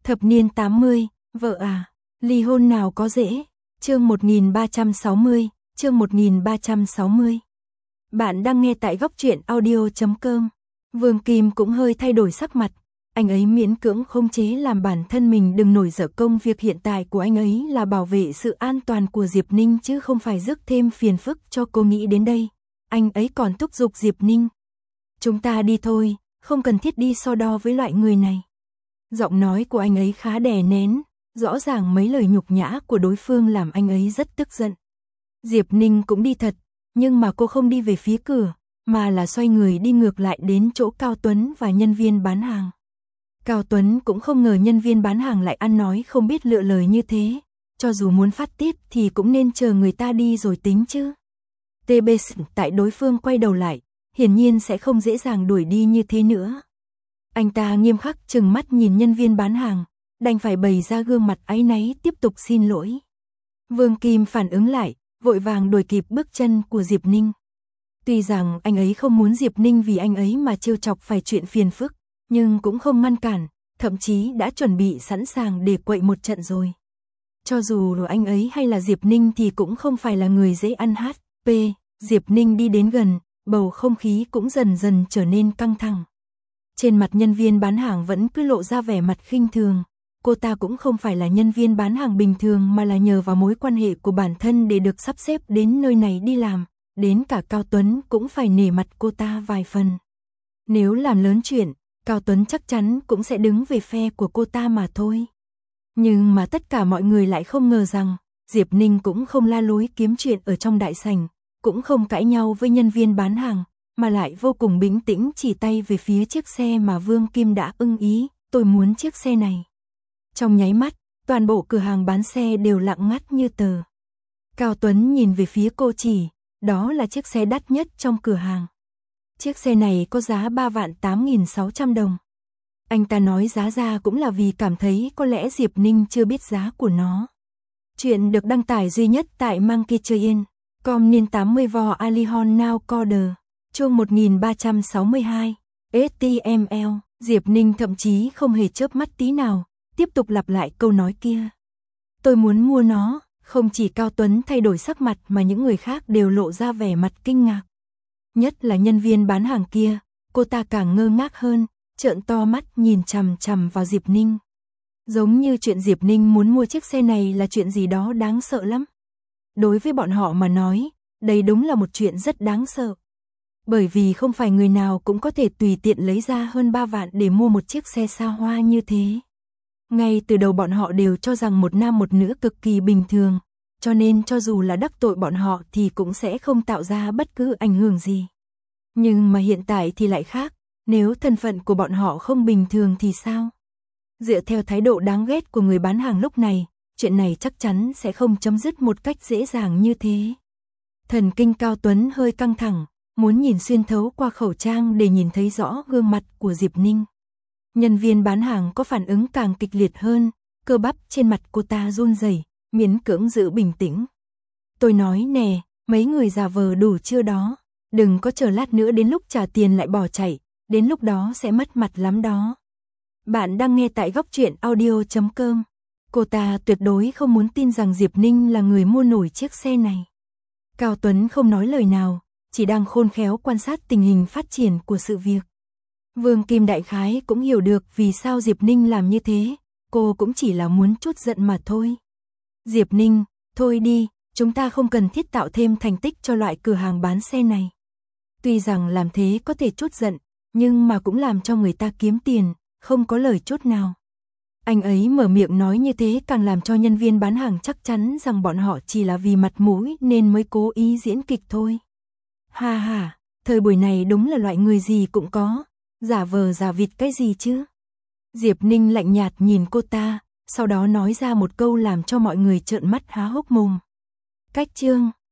Thập niên 80, vợ à, ly hôn nào có dễ. Chương 1360, chương 1360. Bạn đang nghe tại góc truyện audio.com. Vương Kim cũng hơi thay đổi sắc mặt, anh ấy miễn cưỡng khống chế làm bản thân mình đừng nổi giở. Công việc hiện tại của anh ấy là bảo vệ sự an toàn của Diệp Ninh chứ không phải rước thêm phiền phức cho cô. Nghĩ đến đây, anh ấy còn thúc giục Diệp Ninh. Chúng ta đi thôi, không cần thiết đi so đo với loại người này. Giọng nói của anh ấy khá đè nén, rõ ràng mấy lời nhục nhã của đối phương làm anh ấy rất tức giận. Diệp Ninh cũng đi thật, nhưng mà cô không đi về phía cửa, mà là xoay người đi ngược lại đến chỗ Cao Tuấn và nhân viên bán hàng. Cao Tuấn cũng không ngờ nhân viên bán hàng lại ăn nói không biết lựa lời như thế, cho dù muốn phát tiết thì cũng nên chờ người ta đi rồi tính chứ. TBS tại đối phương quay đầu lại, hiển nhiên sẽ không dễ dàng đuổi đi như thế nữa. Anh ta nghiêm khắc trừng mắt nhìn nhân viên bán hàng, đành phải bày ra gương mặt áy náy tiếp tục xin lỗi. Vương Kim phản ứng lại, vội vàng đuổi kịp bước chân của Diệp Ninh. Tuy rằng anh ấy không muốn Diệp Ninh vì anh ấy mà trêu chọc phải chuyện phiền phức, nhưng cũng không ngăn cản, thậm chí đã chuẩn bị sẵn sàng để quậy một trận rồi. Cho dù là anh ấy hay là Diệp Ninh thì cũng không phải là người dễ ăn hát. Diệp Ninh đi đến gần, bầu không khí cũng dần dần trở nên căng thẳng. Trên mặt nhân viên bán hàng vẫn cứ lộ ra vẻ mặt khinh thường. Cô ta cũng không phải là nhân viên bán hàng bình thường mà là nhờ vào mối quan hệ của bản thân để được sắp xếp đến nơi này đi làm. Đến cả Cao Tuấn cũng phải nể mặt cô ta vài phần. Nếu làm lớn chuyện, Cao Tuấn chắc chắn cũng sẽ đứng về phe của cô ta mà thôi. Nhưng mà tất cả mọi người lại không ngờ rằng Diệp Ninh cũng không la lối kiếm chuyện ở trong đại sảnh, cũng không cãi nhau với nhân viên bán hàng, mà lại vô cùng bình tĩnh chỉ tay về phía chiếc xe mà Vương Kim đã ưng ý. Tôi muốn chiếc xe này. Trong nháy mắt, toàn bộ cửa hàng bán xe đều lặng ngắt như tờ. Cao Tuấn nhìn về phía cô chỉ, đó là chiếc xe đắt nhất trong cửa hàng. Chiếc xe này có giá 3.8.600 đồng. Anh ta nói giá ra cũng là vì cảm thấy có lẽ Diệp Ninh chưa biết giá của nó. Chuyện được đăng tải duy nhất tại Monkeytrain.com niên 80 vò Alihon Now Corder. Chương 1362. HTML. Diệp Ninh thậm chí không hề chớp mắt tí nào, tiếp tục lặp lại câu nói kia. Tôi muốn mua nó. Không chỉ Cao Tuấn thay đổi sắc mặt mà những người khác đều lộ ra vẻ mặt kinh ngạc. Nhất là nhân viên bán hàng kia, cô ta càng ngơ ngác hơn, trợn to mắt nhìn chằm chằm vào Diệp Ninh. Giống như chuyện Diệp Ninh muốn mua chiếc xe này là chuyện gì đó đáng sợ lắm. Đối với bọn họ mà nói, đây đúng là một chuyện rất đáng sợ. Bởi vì không phải người nào cũng có thể tùy tiện lấy ra hơn 3 vạn để mua một chiếc xe xa hoa như thế. Ngay từ đầu bọn họ đều cho rằng một nam một nữ cực kỳ bình thường, cho nên cho dù là đắc tội bọn họ thì cũng sẽ không tạo ra bất cứ ảnh hưởng gì. Nhưng mà hiện tại thì lại khác, nếu thân phận của bọn họ không bình thường thì sao? Dựa theo thái độ đáng ghét của người bán hàng lúc này, chuyện này chắc chắn sẽ không chấm dứt một cách dễ dàng như thế. Thần kinh Cao Tuấn hơi căng thẳng, muốn nhìn xuyên thấu qua khẩu trang để nhìn thấy rõ gương mặt của Diệp Ninh. Nhân viên bán hàng có phản ứng càng kịch liệt hơn, cơ bắp trên mặt cô ta run rẩy, miễn cưỡng giữ bình tĩnh. Tôi nói nè, mấy người giả vờ đủ chưa đó, đừng có chờ lát nữa đến lúc trả tiền lại bỏ chạy, đến lúc đó sẽ mất mặt lắm đó. Bạn đang nghe tại góc truyện audio.com. Cô ta tuyệt đối không muốn tin rằng Diệp Ninh là người mua nổi chiếc xe này. Cao Tuấn không nói lời nào, chỉ đang khôn khéo quan sát tình hình phát triển của sự việc. Vương Kim đại khái cũng hiểu được vì sao Diệp Ninh làm như thế, cô cũng chỉ là muốn chút giận mà thôi. Diệp Ninh, thôi đi, chúng ta không cần thiết tạo thêm thành tích cho loại cửa hàng bán xe này. Tuy rằng làm thế có thể chút giận, nhưng mà cũng làm cho người ta kiếm tiền, không có lời chút nào. Anh ấy mở miệng nói như thế càng làm cho nhân viên bán hàng chắc chắn rằng bọn họ chỉ là vì mặt mũi nên mới cố ý diễn kịch thôi. Ha ha, thời buổi này đúng là loại người gì cũng có, giả vờ giả vịt cái gì chứ. Diệp Ninh lạnh nhạt nhìn cô ta, sau đó nói ra một câu làm cho mọi người trợn mắt há hốc mồm. Cách chương,